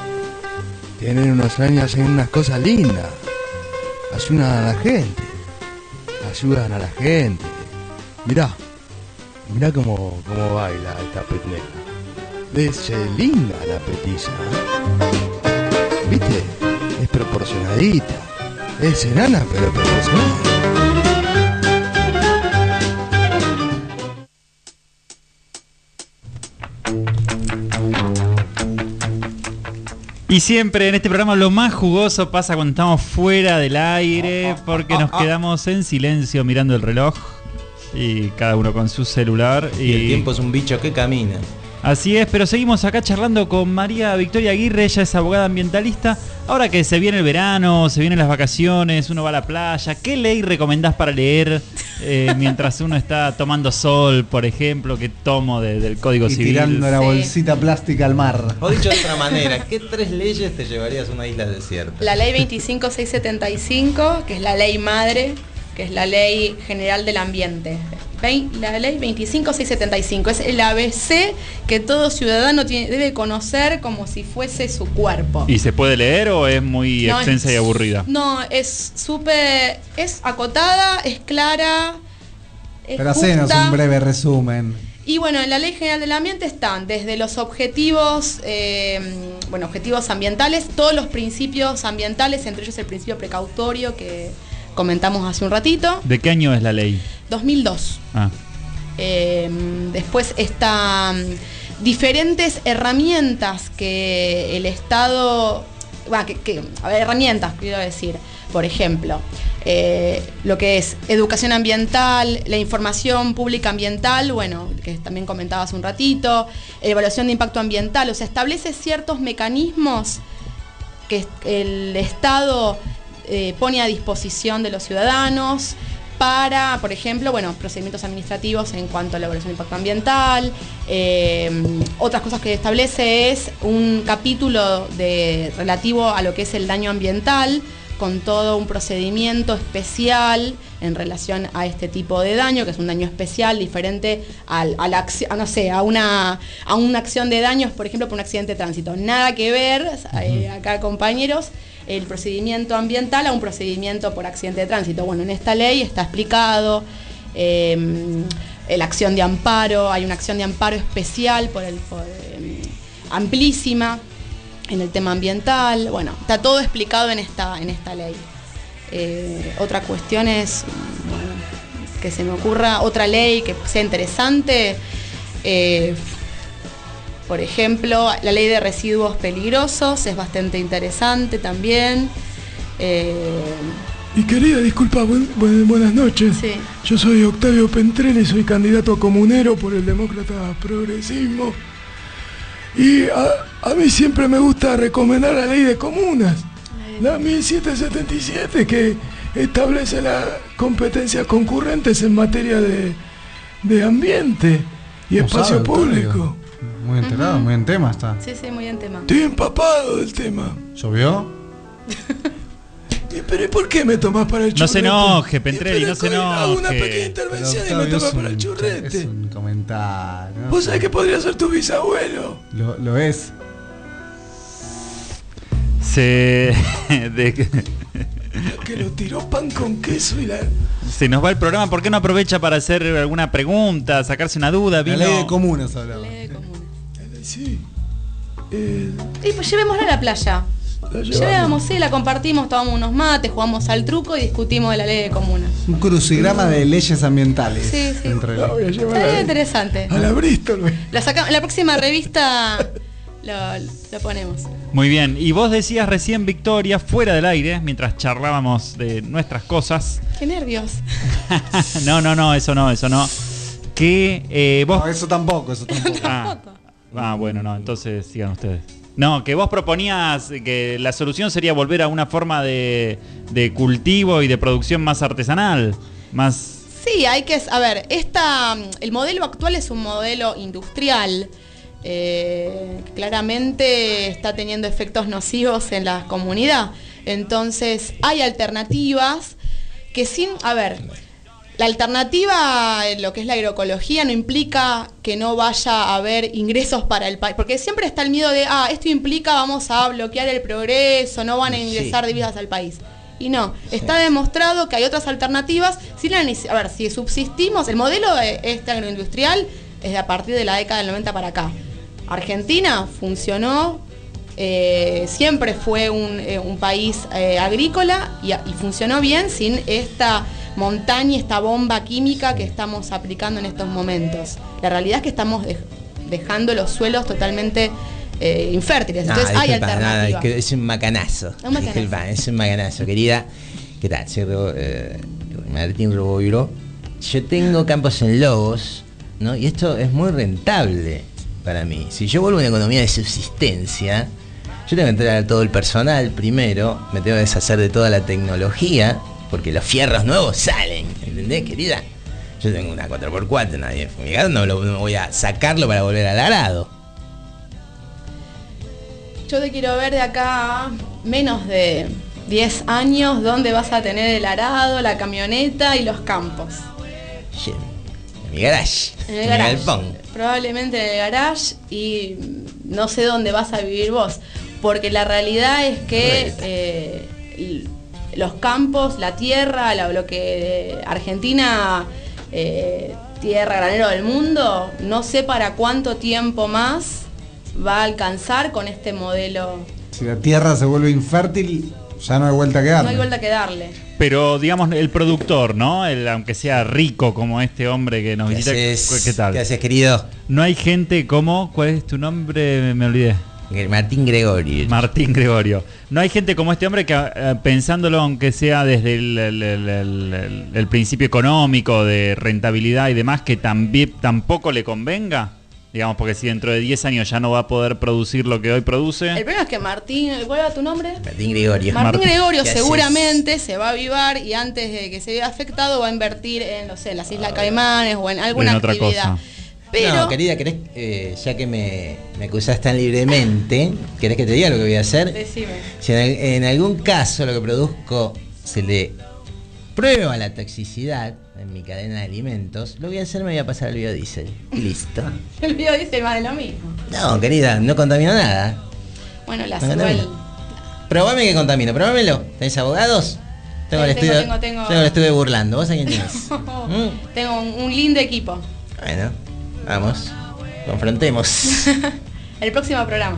Tienen unos sueños, hacen unas cosas lindas. Ayudan a la gente. Ayudan a la gente. Mirá. Mirá cómo, cómo baila esta pendeja. Es linda la petiza. ¿eh? ¿viste? Es proporcionadita. Es enana, pero proporcionada. Y siempre en este programa lo más jugoso pasa cuando estamos fuera del aire, porque nos quedamos en silencio mirando el reloj y cada uno con su celular. Y, y el tiempo es un bicho que camina. Así es, pero seguimos acá charlando con María Victoria Aguirre, ella es abogada ambientalista. Ahora que se viene el verano, se vienen las vacaciones, uno va a la playa, ¿qué ley recomendás para leer eh, mientras uno está tomando sol, por ejemplo, que tomo de, del Código y Civil? Tirando la Sí. bolsita plástica al mar. O dicho de otra manera, ¿qué tres leyes te llevarías a una isla desierta? La ley veinticinco mil seiscientos setenta y cinco, que es la ley madre, que es la ley general del ambiente. La ley veinticinco mil seiscientos setenta y cinco es el A B C que todo ciudadano tiene, debe conocer como si fuese su cuerpo. ¿Y se puede leer o es muy No, extensa es- y aburrida? No, es súper, es acotada, es clara, es Pero hacenos justa. un breve resumen. Y bueno, en la Ley General del Ambiente están desde los objetivos, eh, bueno, objetivos ambientales, todos los principios ambientales, entre ellos el principio precautorio que comentamos hace un ratito, ¿De qué año es la ley? dos mil dos. Ah. Eh, después están diferentes herramientas que el Estado, bueno, que, que, a ver, herramientas, quiero decir, por ejemplo, eh, lo que es educación ambiental, la información pública ambiental, bueno, que también comentaba hace un ratito, evaluación de impacto ambiental, o sea, establece ciertos mecanismos que el Estado eh, pone a disposición de los ciudadanos para, por ejemplo, bueno, procedimientos administrativos en cuanto a la evaluación de impacto ambiental. Eh, otras cosas que establece es un capítulo de, relativo a lo que es el daño ambiental, con todo un procedimiento especial en relación a este tipo de daño, que es un daño especial diferente al, a la acción, no sé, a una, a una acción de daños, por ejemplo, por un accidente de tránsito. Nada que ver, eh, acá compañeros, el procedimiento ambiental a un procedimiento por accidente de tránsito. Bueno, en esta ley está explicado eh, la acción de amparo, hay una acción de amparo especial por el por, eh, amplísima en el tema ambiental. Bueno, está todo explicado en esta, en esta ley. Eh, otra cuestión es, bueno, que se me ocurra otra ley que sea interesante. Eh, por ejemplo, la ley de residuos peligrosos es bastante interesante también. Eh, Mi querida, disculpa, buen- buen- buenas noches. Sí. Yo soy Octavio Pentrelli, soy candidato a comunero por el Demócrata Progresismo. Y a, a mí siempre me gusta recomendar la ley de comunas, la mil setecientos setenta y siete, que establece las competencias concurrentes en materia de, de ambiente y ¿Cómo espacio sabe, Octavio? público. Muy enterado, muy en tema está. sí, sí, muy en tema. Estoy empapado del tema. ¿Llovió? ¿Y pero ¿y por qué me tomás para el No se churrete? enoje, Pentrelli, Pero no se coy- Hago una pequeña enoje. intervención y Pero, me Octavio, tomás es para el un- churrete. Es un comentario. ¿no? Vos sabés que podría ser tu bisabuelo. Lo, lo es. Se, de- Que lo tiró pan con queso y la... se nos va el programa. ¿Por qué no aprovecha para hacer alguna pregunta, sacarse una duda? La Vino- ley de comunas hablaba. Sí. Eh, Y pues llevémosla a la playa. la llevamos. Llevamos, sí, la compartimos, tomamos unos mates, jugamos al truco y discutimos de la ley de comunas. Un crucigrama de leyes ambientales. Sí, sí. Entre La voy a llevar Estaría a, interesante. a la Bristol. güey. La saca- en la próxima revista lo, lo ponemos. Muy bien. Y vos decías recién, Victoria, fuera del aire, mientras charlábamos de nuestras cosas. Qué nervios. no, no, no, eso no, eso no. Que eh, vos... No, eso tampoco, eso tampoco. Ah, ah, bueno, no, entonces sigan ustedes. No, que vos proponías que la solución sería volver a una forma de, de cultivo y de producción más artesanal, más... Sí, hay que, a ver, esta, el modelo actual es un modelo industrial, eh, que claramente está teniendo efectos nocivos en la comunidad. Entonces, hay alternativas que sin, a ver, la alternativa en lo que es la agroecología no implica que no vaya a haber ingresos para el país, porque siempre está el miedo de, ah, esto implica vamos a bloquear el progreso, no van a ingresar divisas al país. Y no, está demostrado que hay otras alternativas. Si la, neces- a ver, si subsistimos, el modelo de este agroindustrial es de a partir de la década del noventa para acá. Argentina funcionó eh, siempre fue un, eh, un país eh, agrícola y, y funcionó bien sin esta montaña, esta bomba química que estamos aplicando en estos momentos. La realidad es que estamos de, dejando los suelos totalmente eh, infértiles. Entonces no, hay disculpa, alternativas. No, es, que es un macanazo. Un macanazo. Disculpa, es un macanazo, querida. ¿Qué tal? Soy eh, Martín Roboiro. Yo tengo campos en Lobos, ¿no? Y esto es muy rentable para mí. Si yo vuelvo a una economía de subsistencia, yo tengo que entrar a todo el personal primero, me tengo que deshacer de toda la tecnología, porque los fierros nuevos salen, ¿entendés, querida? Yo tengo una cuatro por cuatro, nadie fumigado, no, lo, no voy a sacarlo para volver al arado. Yo te quiero ver de acá a menos de diez años, donde vas a tener el arado, la camioneta y los campos. Sí, en mi garage, En el en garage. mi galpón. Probablemente en el garage, y no sé dónde vas a vivir vos, porque la realidad es que eh, l- los campos, la tierra, la- lo que Argentina, eh, tierra granero del mundo, no sé para cuánto tiempo más va a alcanzar con este modelo. Si la tierra se vuelve infértil, ya no hay vuelta que No darle. hay vuelta que darle. Pero digamos, el productor, ¿no? El, aunque sea rico como este hombre que nos ¿Qué visita, haces? ¿qué tal? ¿Qué haces, querido? No hay gente como, ¿cuál es tu nombre? Me, me olvidé. Martín Gregorio. Martín Gregorio. No hay gente como este hombre que, eh, pensándolo, aunque sea desde el, el- el- el- el- el principio económico, de rentabilidad y demás, que también tampoco le convenga. Digamos, porque si dentro de diez años ya no va a poder producir lo que hoy produce. El problema es que Martín, ¿cuál era tu nombre? Martín Gregorio. Martín Martín. Gregorio ¿Qué haces? seguramente se va a avivar y antes de que se vea afectado va a invertir en, no sé, en las Islas Caimanes o en alguna En otra actividad. cosa. Pero No, querida, ¿querés, eh, ya que me, me acusás tan libremente, ¿querés que te diga lo que voy a hacer? decime. Si en, al- en algún caso lo que produzco se le prueba la toxicidad en mi cadena de alimentos, lo que voy a hacer, me voy a pasar al biodiesel. Y listo. El video dice más de lo mismo. No, querida, no contamino nada. Bueno, la No suel- contamino. Probame que contamino, probámelo. ¿Tenés abogados? Tengo el Tengo, estudio, tengo, tengo. tengo el estudio de Burlando. ¿Vos a quién tenés? Tengo un, un lindo equipo. Bueno, vamos, confrontemos. El próximo programa.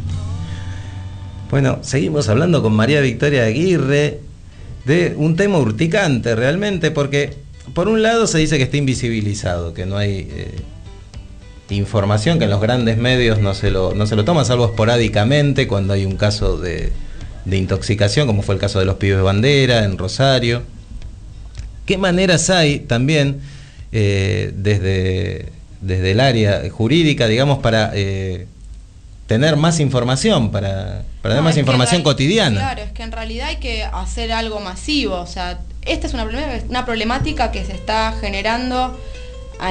Bueno, seguimos hablando con María Victoria Aguirre de un tema urticante realmente, porque por un lado se dice que está invisibilizado, que no hay eh, información, que en los grandes medios no se lo, no se lo toma, salvo esporádicamente cuando hay un caso de, de intoxicación, como fue el caso de los pibes bandera en Rosario. ¿Qué maneras hay también eh, desde, desde el área jurídica, digamos, para eh, tener más información, para, para No, dar más es que en información real- cotidiana? Claro, es que en realidad hay que hacer algo masivo. O sea, esta es una problemática, una problemática que se está generando a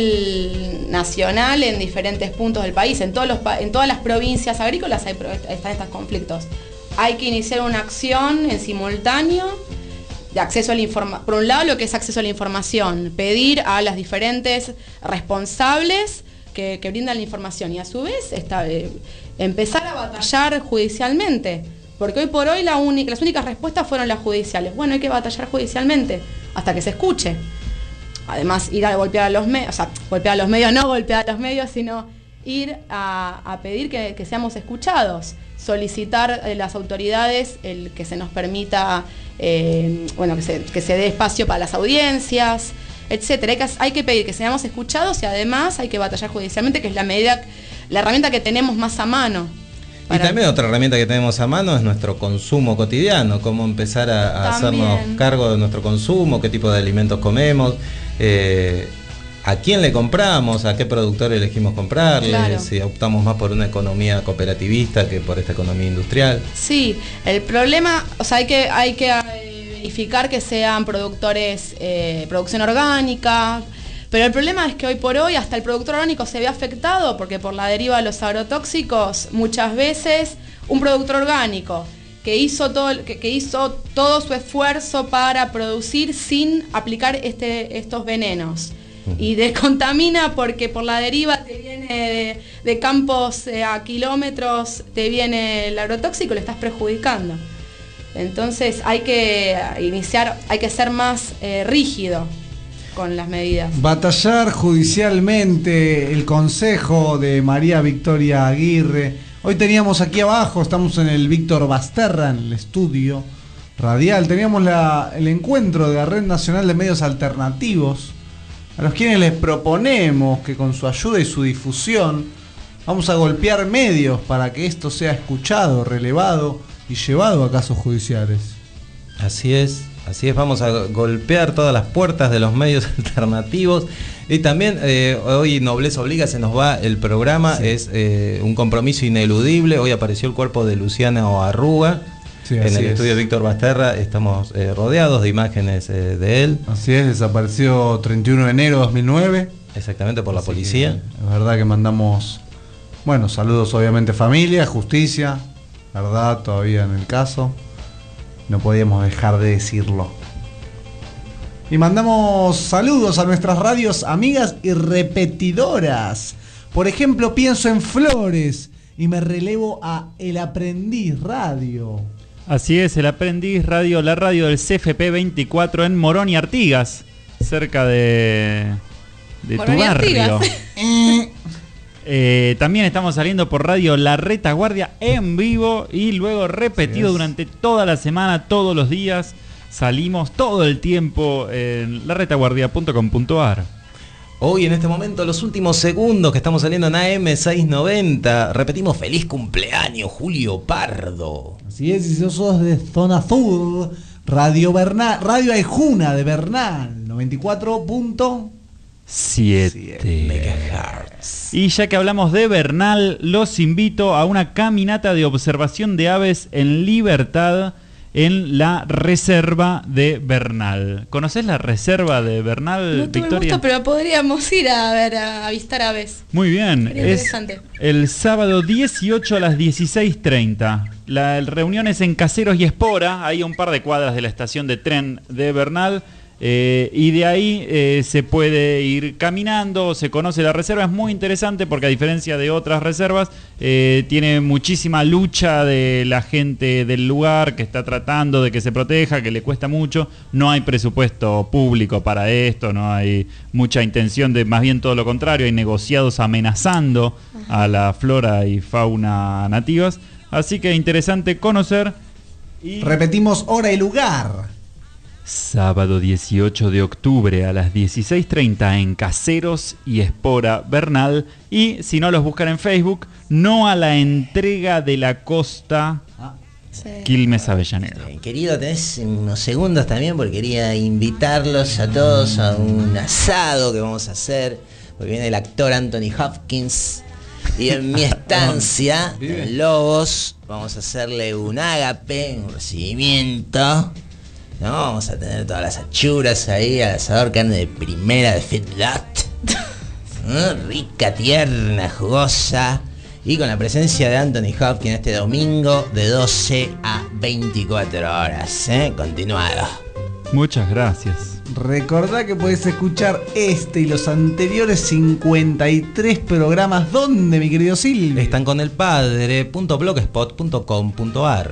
nivel nacional en diferentes puntos del país. En, todos los, pa- en todas las provincias agrícolas hay, pro- están estos conflictos. Hay que iniciar una acción en simultáneo de acceso a la información. Por un lado, lo que es acceso a la información, pedir a las diferentes responsables que, que brindan la información y a su vez está, eh, empezar a batallar judicialmente. Porque hoy por hoy la única, las únicas respuestas fueron las judiciales. Bueno, hay que batallar judicialmente hasta que se escuche. Además, ir a golpear a los medios, o sea, golpear a los medios, no golpear a los medios, sino ir a, a pedir que, que seamos escuchados, solicitar a las autoridades el que se nos permita, eh, bueno, que se, que se dé espacio para las audiencias, etcétera. Hay que, hay que pedir que seamos escuchados y además hay que batallar judicialmente, que es la medida, la herramienta que tenemos más a mano. Y también otra herramienta que tenemos a mano es nuestro consumo cotidiano, cómo empezar a, a hacernos cargo de nuestro consumo, qué tipo de alimentos comemos, eh, a quién le compramos, a qué productor elegimos comprarle, Claro. si optamos más por una economía cooperativista que por esta economía industrial. Sí, el problema, o sea, hay que, hay que eh, verificar que sean productores, eh, producción orgánica, pero el problema es que hoy por hoy hasta el productor orgánico se ve afectado porque por la deriva de los agrotóxicos muchas veces un productor orgánico que hizo todo, que, que hizo todo su esfuerzo para producir sin aplicar este, estos venenos y descontamina porque por la deriva te viene de, de campos eh, a kilómetros, te viene el agrotóxico y lo estás perjudicando. Entonces hay que iniciar, hay que ser más eh, rígido con las medidas. Batallar judicialmente, el consejo de María Victoria Aguirre, Hoy teníamos aquí abajo, estamos en el Víctor Basterra, en el estudio radial, teníamos la, el encuentro de la Red Nacional de Medios Alternativos, a los quienes les proponemos que con su ayuda y su difusión vamos a golpear medios para que esto sea escuchado, relevado y llevado a casos judiciales. Así es, así es, vamos a golpear todas las puertas de los medios alternativos. Y también eh, hoy Nobleza Obliga, se nos va el programa, sí. es eh, un compromiso ineludible. Hoy apareció el cuerpo de Luciano Arruga, sí, en el es. estudio de Víctor Basterra, estamos eh, rodeados de imágenes eh, de él. Así es, desapareció treinta y uno de enero de dos mil nueve. Exactamente, por la Así policía. Que, es verdad que mandamos, bueno, saludos obviamente familia, justicia, verdad, todavía en el caso. No podíamos dejar de decirlo. Y mandamos saludos a nuestras radios amigas y repetidoras. Por ejemplo, pienso en Flores y me relevo a El Aprendiz Radio. Así es, El Aprendiz Radio, la radio del C F P veinticuatro en Morón y Artigas, cerca de, de tu barrio. Eh, también estamos saliendo por radio La Retaguardia en vivo y luego repetido durante toda la semana, todos los días. Salimos todo el tiempo en la retaguardia punto com punto a r. Hoy en este momento, los últimos segundos que estamos saliendo en A M seiscientos noventa, repetimos feliz cumpleaños Julio Pardo. Así es, y si sos de Zona Sur, Radio Bernal, Radio Aijuna de Bernal, noventa y cuatro punto siete megahertz. Y ya que hablamos de Bernal, los invito a una caminata de observación de aves en libertad en la reserva de Bernal. ¿Conocés la reserva de Bernal, no tuve Victoria? Gusto, pero podríamos ir a ver a avistar aves. Muy bien, Sería es interesante. El sábado dieciocho a las dieciséis treinta. La reunión es en Caseros y Espora, ahí a un par de cuadras de la estación de tren de Bernal. Eh, y de ahí eh, se puede ir caminando, se conoce la reserva, es muy interesante porque a diferencia de otras reservas eh, tiene muchísima lucha de la gente del lugar que está tratando de que se proteja, que le cuesta mucho, no hay presupuesto público para esto, no hay mucha intención de, más bien todo lo contrario, hay negociados amenazando a la flora y fauna nativas, así que interesante conocer. Y repetimos hora y lugar. Sábado dieciocho de octubre a las dieciséis treinta en Caseros y Espora Bernal. Y si no, los buscan en Facebook, No a la entrega de la costa, ah, sí. Quilmes Avellaneda. Eh, querido, tenés unos segundos también porque quería invitarlos a todos a un asado que vamos a hacer, porque viene el actor Anthony Hopkins. Y en mi estancia, en Lobos, vamos a hacerle un ágape, un recibimiento. No, vamos a tener todas las achuras ahí, al asador, carne de primera de feedlot. ¿No? Rica, tierna, jugosa. Y con la presencia de Anthony Hopkins este domingo de doce a veinticuatro horas. ¿eh? Continuado. Muchas gracias. Recordá que podés escuchar este y los anteriores cincuenta y tres programas. ¿Dónde, mi querido Silvio? Están con el padre punto blogspot punto com punto a r.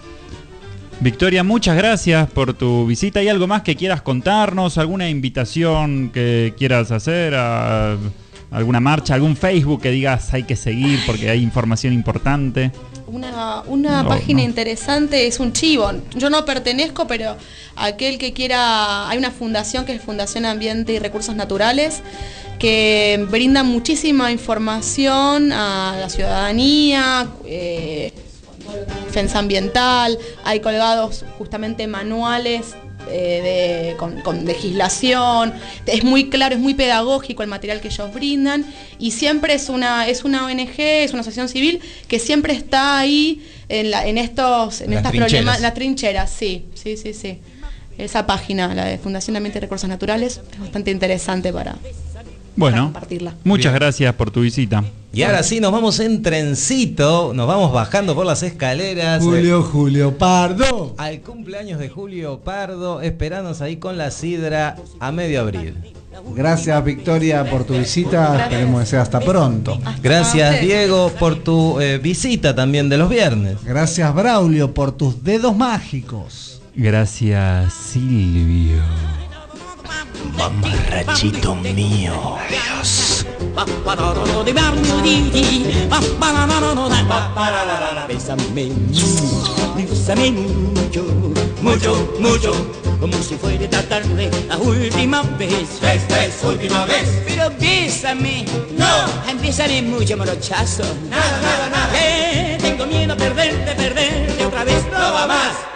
Victoria, muchas gracias por tu visita. ¿Hay algo más que quieras contarnos? ¿Alguna invitación que quieras hacer? ¿A alguna marcha? ¿Algún Facebook que digas hay que seguir porque hay información importante? Una, una no, página no. interesante es un chivo. Yo no pertenezco, pero aquel que quiera... Hay una fundación que es Fundación Ambiente y Recursos Naturales que brinda muchísima información a la ciudadanía, eh, defensa ambiental, hay colgados justamente manuales eh, de, con, con legislación, es muy claro, es muy pedagógico el material que ellos brindan y siempre es una, es una O N G, es una asociación civil que siempre está ahí en, la, en estos en las estas problemas, las trincheras, sí, sí, sí, sí. Esa página, la de Fundación Ambiente y Recursos Naturales, es bastante interesante para... Bueno, compartirla. Muchas Bien. gracias por tu visita. Y ahora sí, nos vamos en trencito, nos vamos bajando por las escaleras. Julio, Julio Pardo. Al cumpleaños de Julio Pardo, esperanos ahí con la sidra a medio abril. Gracias, Victoria, por tu visita. Gracias. Esperemos que sea hasta pronto. Gracias, Diego, por tu eh, visita también de los viernes. Gracias, Braulio, por tus dedos mágicos. Gracias, Silvio. Mamarrachito mío. Adiós. Bésame, bésame mucho, mucho, mucho, como si fuera esta tarde la última vez. Esta es última vez. Pero bésame, no, bésame mucho, morochazo. Nada, nada, nada. Que tengo miedo a perderte, perderte otra vez. No va más.